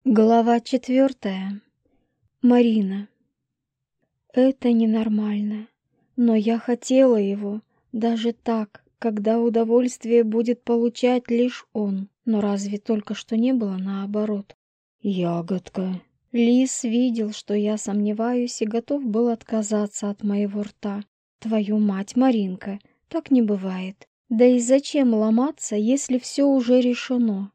Глава 4. Марина. Это ненормально, но я хотела его, даже так, когда удовольствие будет получать лишь он. Но разве только что не было наоборот? Ягодка. Лис видел, что я сомневаюсь, и готов был отказаться от моего рта. Твою мать, Маринка, так не бывает. Да и зачем ломаться, если все уже решено?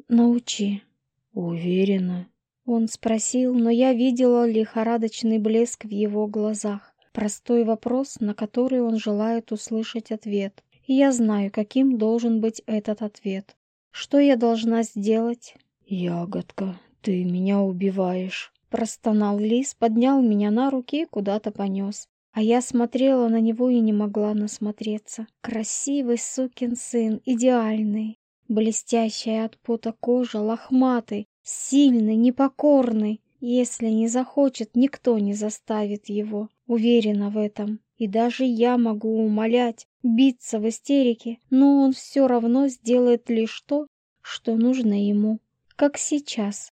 Научи. Уверена. Он спросил, но я видела лихорадочный блеск в его глазах. Простой вопрос, на который он желает услышать ответ. И я знаю, каким должен быть этот ответ. Что я должна сделать? Ягодка, ты меня убиваешь. Простонал лис, поднял меня на руки и куда-то понес. А я смотрела на него и не могла насмотреться. Красивый сукин сын, идеальный. Блестящая от пота кожа, лохматый, сильный, непокорный. Если не захочет, никто не заставит его. Уверена в этом. И даже я могу умолять, биться в истерике, но он все равно сделает лишь то, что нужно ему. Как сейчас.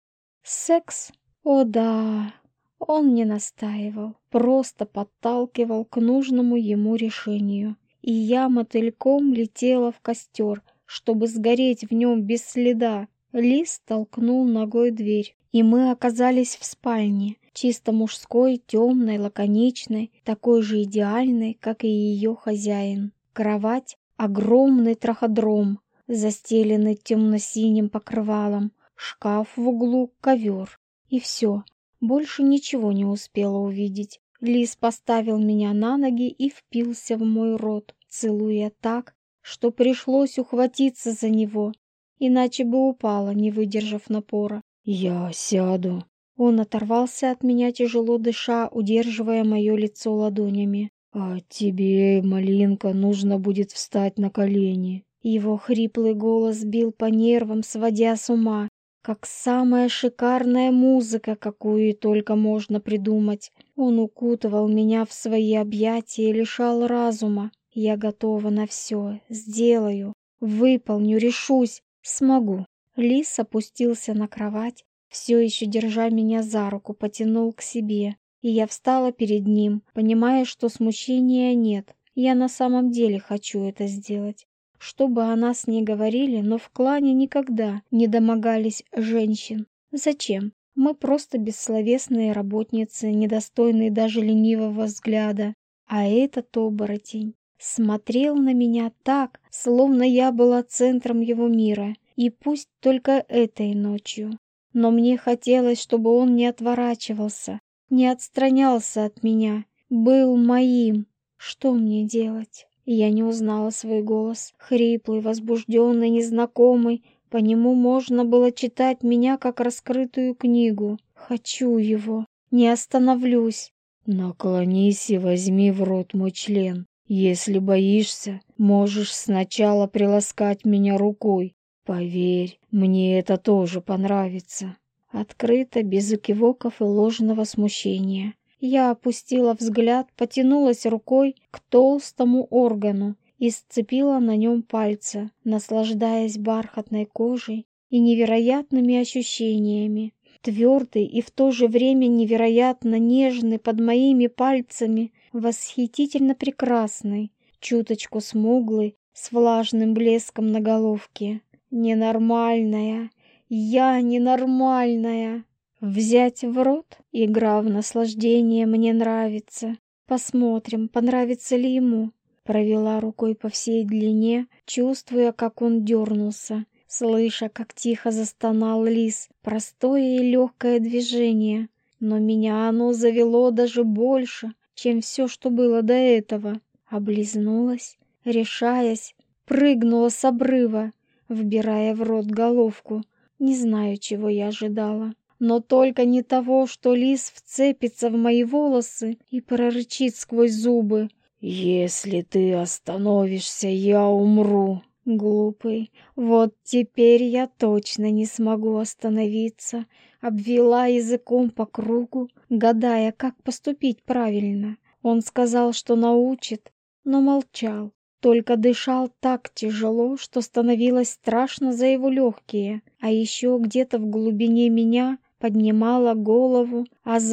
Секс? О да. Он не настаивал, просто подталкивал к нужному ему решению. И я мотыльком летела в костер, чтобы сгореть в нем без следа. Лис толкнул ногой дверь, и мы оказались в спальне, чисто мужской, темной, лаконичной, такой же идеальной, как и ее хозяин. Кровать — огромный траходром, застеленный темно-синим покрывалом, шкаф в углу, ковер. И все, больше ничего не успела увидеть. Лис поставил меня на ноги и впился в мой рот, целуя так, что пришлось ухватиться за него, иначе бы упала, не выдержав напора. «Я сяду». Он оторвался от меня, тяжело дыша, удерживая мое лицо ладонями. «А тебе, малинка, нужно будет встать на колени». Его хриплый голос бил по нервам, сводя с ума, как самая шикарная музыка, какую только можно придумать. Он укутывал меня в свои объятия и лишал разума. Я готова на все, сделаю, выполню, решусь, смогу. Лис опустился на кровать, все еще держа меня за руку, потянул к себе. И я встала перед ним, понимая, что смущения нет. Я на самом деле хочу это сделать. Что бы о нас ни говорили, но в клане никогда не домогались женщин. Зачем? Мы просто бессловесные работницы, недостойные даже ленивого взгляда. А этот оборотень смотрел на меня так, словно я была центром его мира, и пусть только этой ночью. Но мне хотелось, чтобы он не отворачивался, не отстранялся от меня, был моим. Что мне делать? Я не узнала свой голос, хриплый, возбужденный, незнакомый. По нему можно было читать меня как раскрытую книгу. Хочу его, не остановлюсь. Наклонись и возьми в рот мой член. Если боишься, можешь сначала приласкать меня рукой. Поверь, мне это тоже понравится. Открыто, без экивоков и ложного смущения. Я опустила взгляд, потянулась рукой к толстому органу и сцепила на нем пальцы, наслаждаясь бархатной кожей и невероятными ощущениями. Твердый и в то же время невероятно нежный под моими пальцами, восхитительно прекрасный, чуточку смуглый, с влажным блеском на головке. Ненормальная, я ненормальная. Взять в рот? Игра в наслаждение мне нравится. Посмотрим, понравится ли ему. Провела рукой по всей длине, чувствуя, как он дернулся, слыша, как тихо застонал лис. Простое и легкое движение, но меня оно завело даже больше, чем все, что было до этого. Облизнулась, решаясь, прыгнула с обрыва, вбирая в рот головку. Не знаю, чего я ожидала, но только не того, что лис вцепится в мои волосы и прорычит сквозь зубы: «Если ты остановишься, я умру». Глупый, вот теперь я точно не смогу остановиться. Обвела языком по кругу, гадая, как поступить правильно. Он сказал, что научит, но молчал. Только дышал так тяжело, что становилось страшно за его легкие. А еще где-то в глубине меня поднимала голову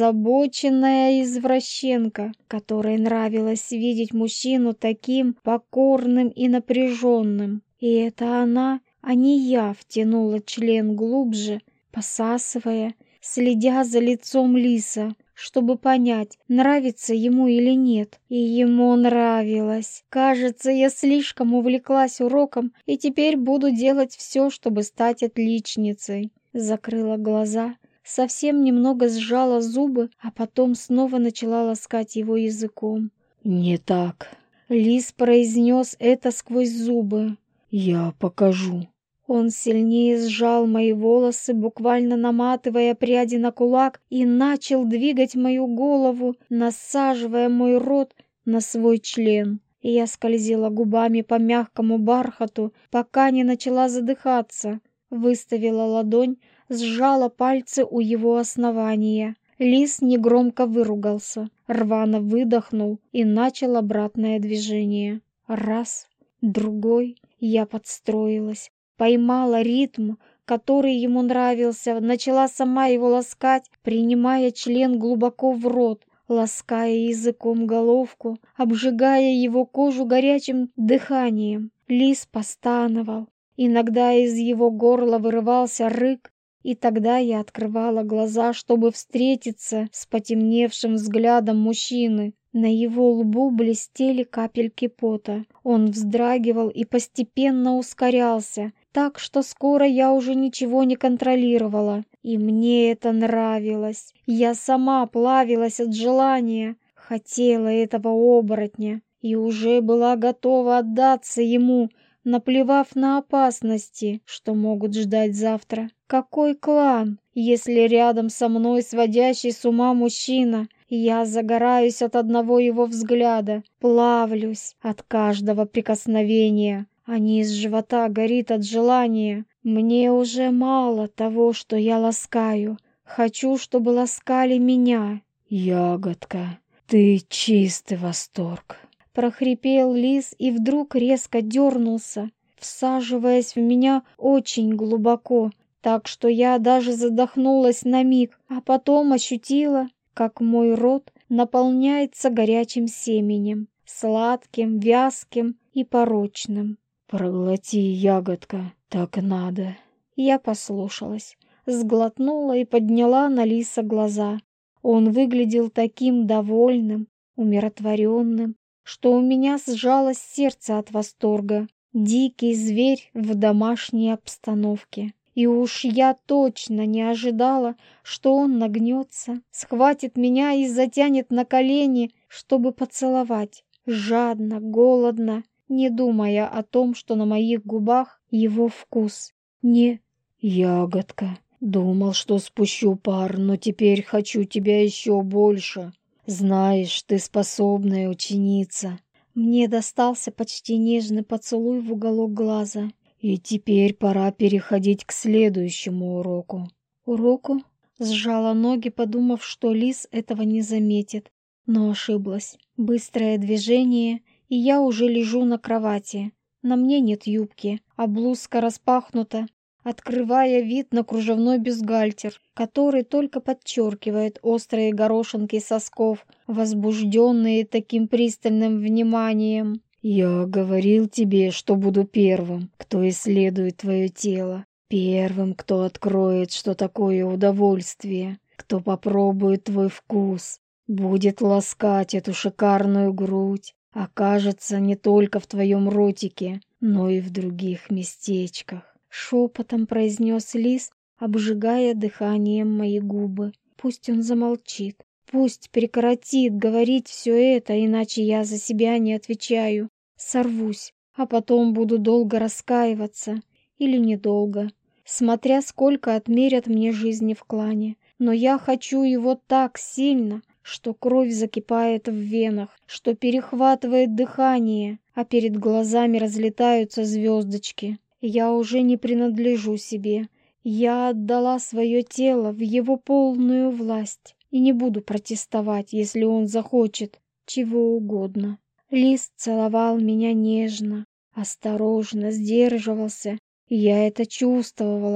озабоченная извращенка, которой нравилось видеть мужчину таким покорным и напряженным. И это она, а не я, втянула член глубже, посасывая, следя за лицом лиса, чтобы понять, нравится ему или нет. И ему нравилось. Кажется, я слишком увлеклась уроком и теперь буду делать все, чтобы стать отличницей. Закрыла глаза, совсем немного сжала зубы, а потом снова начала ласкать его языком. «Не так». Лис произнес это сквозь зубы. «Я покажу». Он сильнее сжал мои волосы, буквально наматывая пряди на кулак, и начал двигать мою голову, насаживая мой рот на свой член. И я скользила губами по мягкому бархату, пока не начала задыхаться. Выставила ладонь, сжала пальцы у его основания. Лис негромко выругался, рвано выдохнул и начал обратное движение. Раз, другой, я подстроилась. Поймала ритм, который ему нравился, начала сама его ласкать, принимая член глубоко в рот, лаская языком головку, обжигая его кожу горячим дыханием. Лис постановал. Иногда из его горла вырывался рык, и тогда я открывала глаза, чтобы встретиться с потемневшим взглядом мужчины. На его лбу блестели капельки пота. Он вздрагивал и постепенно ускорялся, так что скоро я уже ничего не контролировала. И мне это нравилось. Я сама плавилась от желания, хотела этого оборотня и уже была готова отдаться ему, наплевав на опасности, что могут ждать завтра. Какой клан, если рядом со мной сводящий с ума мужчина? Я загораюсь от одного его взгляда, плавлюсь от каждого прикосновения, а низ живота горит от желания. Мне уже мало того, что я ласкаю. Хочу, чтобы ласкали меня. «Ягодка, ты чистый восторг», — прохрипел лис и вдруг резко дернулся, всаживаясь в меня очень глубоко, так что я даже задохнулась на миг, а потом ощутила, как мой рот наполняется горячим семенем, сладким, вязким и порочным. «Проглоти, ягодка, так надо». Я послушалась, сглотнула и подняла на лиса глаза. Он выглядел таким довольным, умиротворенным, что у меня сжалось сердце от восторга. Дикий зверь в домашней обстановке. И уж я точно не ожидала, что он нагнется, схватит меня и затянет на колени, чтобы поцеловать. Жадно, голодно, не думая о том, что на моих губах его вкус. Не... «Ягодка, думал, что спущу пар, но теперь хочу тебя еще больше. Знаешь, ты способная ученица». Мне достался почти нежный поцелуй в уголок глаза. «И теперь пора переходить к следующему уроку». «Уроку?» Сжала ноги, подумав, что лис этого не заметит. Но ошиблась. Быстрое движение, и я уже лежу на кровати. На мне нет юбки, а блузка распахнута, открывая вид на кружевной бюстгальтер, который только подчеркивает острые горошинки сосков, возбужденные таким пристальным вниманием. «Я говорил тебе, что буду первым, кто исследует твое тело, первым, кто откроет, что такое удовольствие, кто попробует твой вкус, будет ласкать эту шикарную грудь, окажется не только в твоем ротике, но и в других местечках». Шепотом произнес лис, обжигая дыханием мои губы. Пусть он замолчит, пусть прекратит говорить все это, иначе я за себя не отвечаю. Сорвусь, а потом буду долго раскаиваться. Или недолго, смотря сколько отмерят мне жизни в клане. Но я хочу его так сильно, что кровь закипает в венах, что перехватывает дыхание, а перед глазами разлетаются звездочки. Я уже не принадлежу себе. Я отдала свое тело в его полную власть и не буду протестовать, если он захочет чего угодно. Лис целовал меня нежно, осторожно, сдерживался, и я это чувствовала.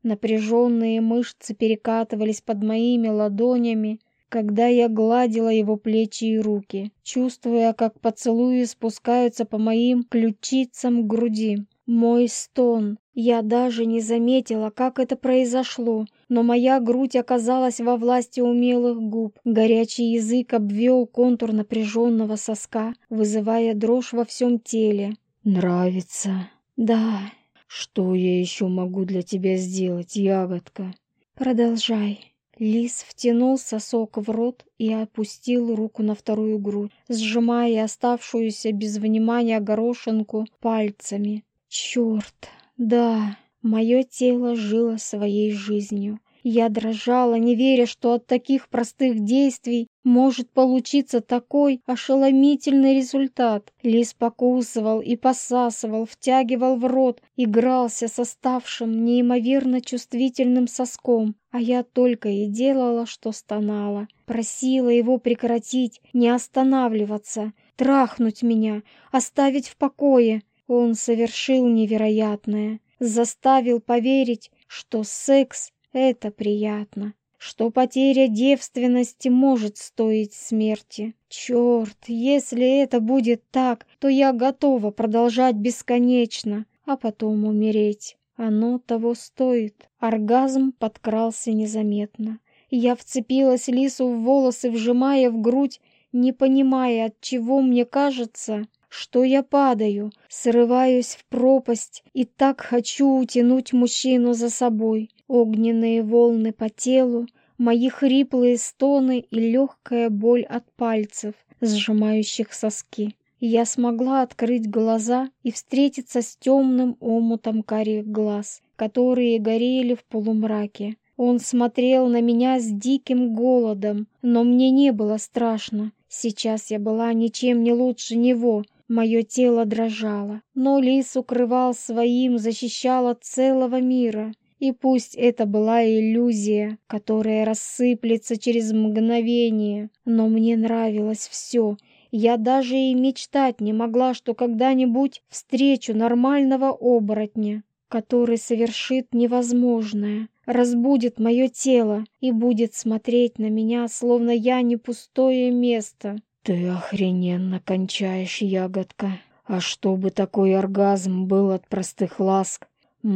Напряженные мышцы перекатывались под моими ладонями, когда я гладила его плечи и руки, чувствуя, как поцелуи спускаются по моим ключицам к груди. Мой стон. Я даже не заметила, как это произошло, но моя грудь оказалась во власти умелых губ. Горячий язык обвел контур напряженного соска, вызывая дрожь во всем теле. «Нравится?» «Да». «Что я еще могу для тебя сделать, ягодка?» «Продолжай». Лис втянул сосок в рот и опустил руку на вторую грудь, сжимая оставшуюся без внимания горошинку пальцами. Черт, да, мое тело жило своей жизнью. Я дрожала, не веря, что от таких простых действий может получиться такой ошеломительный результат. Лис покусывал и посасывал, втягивал в рот, игрался с оставшим неимоверно чувствительным соском, а я только и делала, что стонала. Просила его прекратить, не останавливаться, трахнуть меня, оставить в покое. Он совершил невероятное, заставил поверить, что секс — это приятно, что потеря девственности может стоить смерти. Черт, если это будет так, то я готова продолжать бесконечно, а потом умереть. Оно того стоит. Оргазм подкрался незаметно. Я вцепилась Лису в волосы, вжимая в грудь, не понимая, от чего мне кажется, что я падаю, срываюсь в пропасть и так хочу утянуть мужчину за собой. Огненные волны по телу, мои хриплые стоны и легкая боль от пальцев, сжимающих соски. Я смогла открыть глаза и встретиться с темным омутом карих глаз, которые горели в полумраке. Он смотрел на меня с диким голодом, но мне не было страшно. Сейчас я была ничем не лучше него. Мое тело дрожало, но Лис укрывал своим, защищал от целого мира. И пусть это была иллюзия, которая рассыплется через мгновение, но мне нравилось все. Я даже и мечтать не могла, что когда-нибудь встречу нормального оборотня, который совершит невозможное, разбудит мое тело и будет смотреть на меня, словно я не пустое место. «Ты охрененно кончаешь, ягодка. А чтобы такой оргазм был от простых ласк?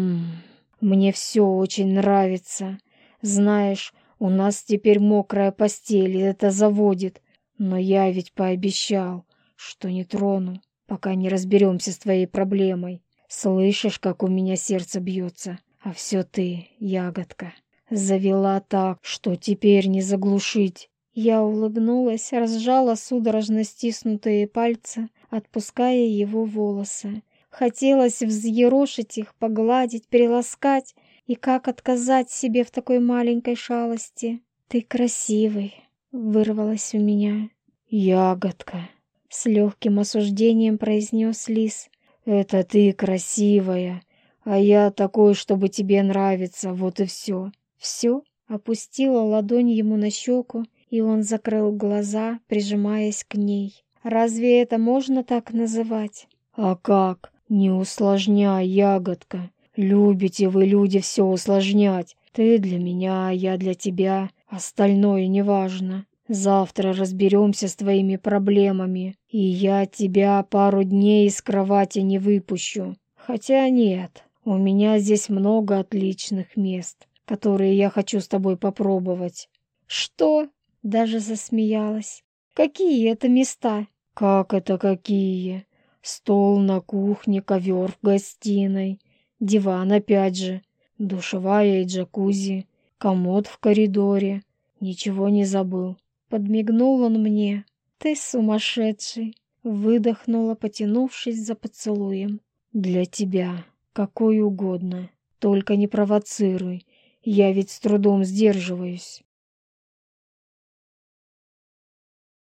Мне все очень нравится. Знаешь, у нас теперь мокрая постель, и это заводит. Но я ведь пообещал, что не трону, пока не разберемся с твоей проблемой. Слышишь, как у меня сердце бьется? А все ты, ягодка, завела так, что теперь не заглушить». Я улыбнулась, разжала судорожно стиснутые пальцы, отпуская его волосы. Хотелось взъерошить их, погладить, приласкать. И как отказать себе в такой маленькой шалости? «Ты красивый», — вырвалось у меня. «Ягодка», — с легким осуждением произнес Лис. «Это ты красивая, а я такой, чтобы тебе нравиться, вот и все». «Все?» — опустила ладонь ему на щеку, и он закрыл глаза, прижимаясь к ней. «Разве это можно так называть?» «А как? Не усложняй, ягодка. Любите вы, люди, все усложнять. Ты для меня, я для тебя. Остальное неважно. Завтра разберемся с твоими проблемами, и я тебя пару дней из кровати не выпущу. Хотя нет, у меня здесь много отличных мест, которые я хочу с тобой попробовать». «Что?» — даже засмеялась. «Какие это места?» «Как это какие? Стол на кухне, ковер в гостиной, диван опять же, душевая и джакузи, комод в коридоре. Ничего не забыл». Подмигнул он мне. «Ты сумасшедший!» Выдохнула, потянувшись за поцелуем. «Для тебя. Какой угодно. Только не провоцируй. Я ведь с трудом сдерживаюсь».